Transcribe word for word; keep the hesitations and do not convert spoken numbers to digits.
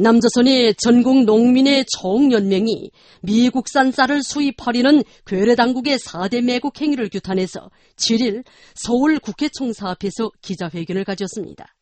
남조선의 전국 농민의 총연맹이 미국산 쌀을 수입하려는 괴뢰당국의 사 대 매국 행위를 규탄해서 칠 일 서울 국회 총사 앞에서 기자회견을 가졌습니다.